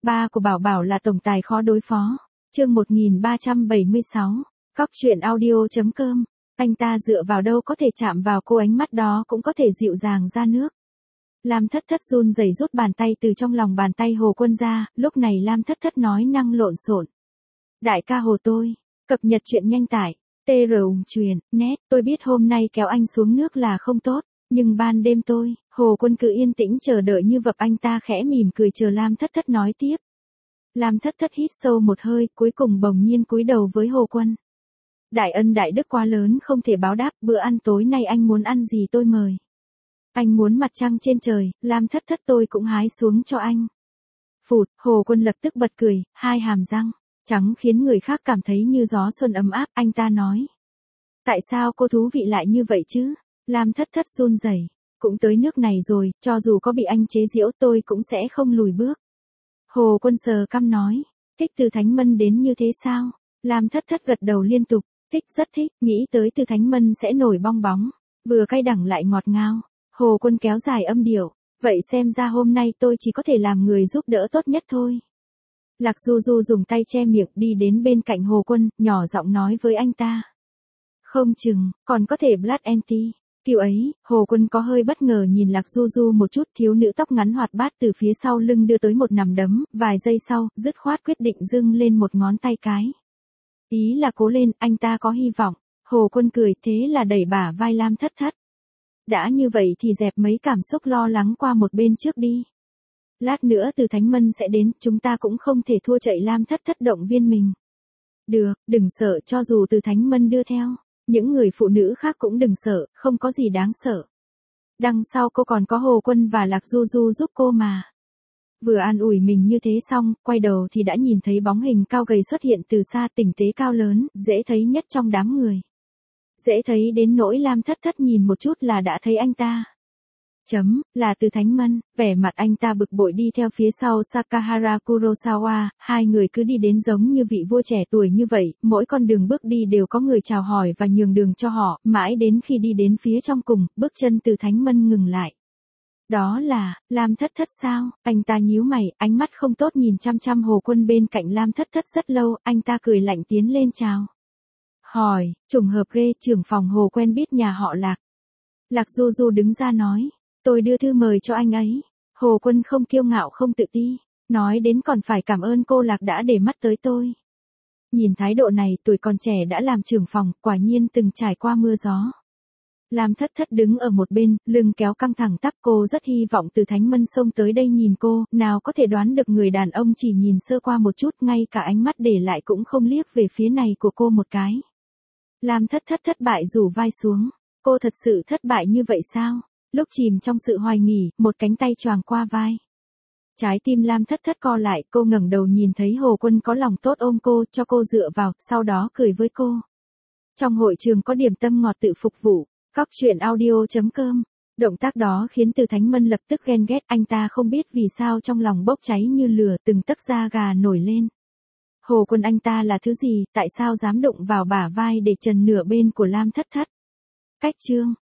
Ba của Bảo Bảo là tổng tài khó đối phó. Chương 1376. Cóc truyện audio.com. Anh ta dựa vào đâu có thể chạm vào cô, ánh mắt đó cũng có thể dịu dàng ra nước. Lam Thất Thất run rẩy rút bàn tay từ trong lòng bàn tay Hồ Quân ra, lúc này Lam Thất Thất nói năng lộn xộn. Đại ca Hồ tôi, cập nhật truyện nhanh tải, TR net, tôi biết hôm nay kéo anh xuống nước là không tốt, nhưng ban đêm tôi, Hồ Quân cứ yên tĩnh chờ đợi như vập, anh ta khẽ mỉm cười chờ Lam Thất Thất nói tiếp. Lam Thất Thất hít sâu một hơi, cuối cùng bỗng nhiên cúi đầu với Hồ Quân. Đại ân đại đức quá lớn không thể báo đáp, bữa ăn tối nay anh muốn ăn gì tôi mời. Anh muốn mặt trăng trên trời, Lam Thất Thất tôi cũng hái xuống cho anh. Phụt, Hồ Quân lập tức bật cười, hai hàm răng trắng khiến người khác cảm thấy như gió xuân ấm áp, anh ta nói. Tại sao cô thú vị lại như vậy chứ? Lam Thất Thất run rẩy, cũng tới nước này rồi, cho dù có bị anh chế giễu tôi cũng sẽ không lùi bước. Hồ Quân sờ cằm nói, thích Từ Thánh Mân đến như thế sao? Lam Thất Thất gật đầu liên tục, thích rất thích, nghĩ tới Từ Thánh Mân sẽ nổi bong bóng, vừa cay đắng lại ngọt ngào. Hồ Quân kéo dài âm điệu, vậy xem ra hôm nay tôi chỉ có thể làm người giúp đỡ tốt nhất thôi. Lạc Du Du dùng tay che miệng đi đến bên cạnh Hồ Quân, nhỏ giọng nói với anh ta. Không chừng, còn có thể Blood Anti. Kiểu ấy, Hồ Quân có hơi bất ngờ nhìn Lạc Du Du một chút, thiếu nữ tóc ngắn hoạt bát từ phía sau lưng đưa tới một nắm đấm, vài giây sau, dứt khoát quyết định dâng lên một ngón tay cái. Ý là cố lên, anh ta có hy vọng. Hồ Quân cười, thế là đẩy bả vai Lam Thất Thất. Đã như vậy thì dẹp mấy cảm xúc lo lắng qua một bên trước đi. Lát nữa Từ Thánh Mân sẽ đến, chúng ta cũng không thể thua chạy. Lam Thất Thất động viên mình. Được, đừng sợ, cho dù Từ Thánh Mân đưa theo, những người phụ nữ khác cũng đừng sợ, không có gì đáng sợ. Đằng sau cô còn có Hồ Quân và Lạc Du Du giúp cô mà. Vừa an ủi mình như thế xong, quay đầu thì đã nhìn thấy bóng hình cao gầy xuất hiện từ xa, tinh tế cao lớn, dễ thấy nhất trong đám người. Dễ thấy đến nỗi Lam Thất Thất nhìn một chút là đã thấy anh ta. Là Từ Thánh Mân, vẻ mặt anh ta bực bội đi theo phía sau Sakahara Kurosawa, hai người cứ đi đến giống như vị vua trẻ tuổi như vậy, mỗi con đường bước đi đều có người chào hỏi và nhường đường cho họ, mãi đến khi đi đến phía trong cùng, bước chân Từ Thánh Mân ngừng lại. Đó là, Lam Thất Thất sao? Anh ta nhíu mày, ánh mắt không tốt nhìn chăm chăm Hồ Quân bên cạnh Lam Thất Thất rất lâu, anh ta cười lạnh tiến lên chào. Hỏi, trùng hợp ghê, trưởng phòng Hồ quen biết nhà họ Lạc. Lạc Du Du đứng ra nói, tôi đưa thư mời cho anh ấy. Hồ Quân không kiêu ngạo không tự ti, nói đến còn phải cảm ơn cô Lạc đã để mắt tới tôi. Nhìn thái độ này, tuổi còn trẻ đã làm trưởng phòng, quả nhiên từng trải qua mưa gió. Lam Thất Thất đứng ở một bên, lưng kéo căng thẳng tắp, cô rất hy vọng Từ Thánh Mân xông tới đây nhìn cô, nào có thể đoán được người đàn ông chỉ nhìn sơ qua một chút, ngay cả ánh mắt để lại cũng không liếc về phía này của cô một cái. Lam Thất Thất thất bại rủ vai xuống, cô thật sự thất bại như vậy sao? Lúc chìm trong sự hoài nghi, một cánh tay choàng qua vai. Trái tim Lam Thất Thất co lại, cô ngẩng đầu nhìn thấy Hồ Quân có lòng tốt ôm cô, cho cô dựa vào, sau đó cười với cô. Trong hội trường có điểm tâm ngọt tự phục vụ, cóc truyện audio.com. Động tác đó khiến Từ Thánh Mân lập tức ghen ghét, anh ta không biết vì sao trong lòng bốc cháy như lửa, từng tấc da gà nổi lên. Hồ Quân anh ta là thứ gì, tại sao dám đụng vào bả vai để trần nửa bên của Lam Thất Thất? Cách chương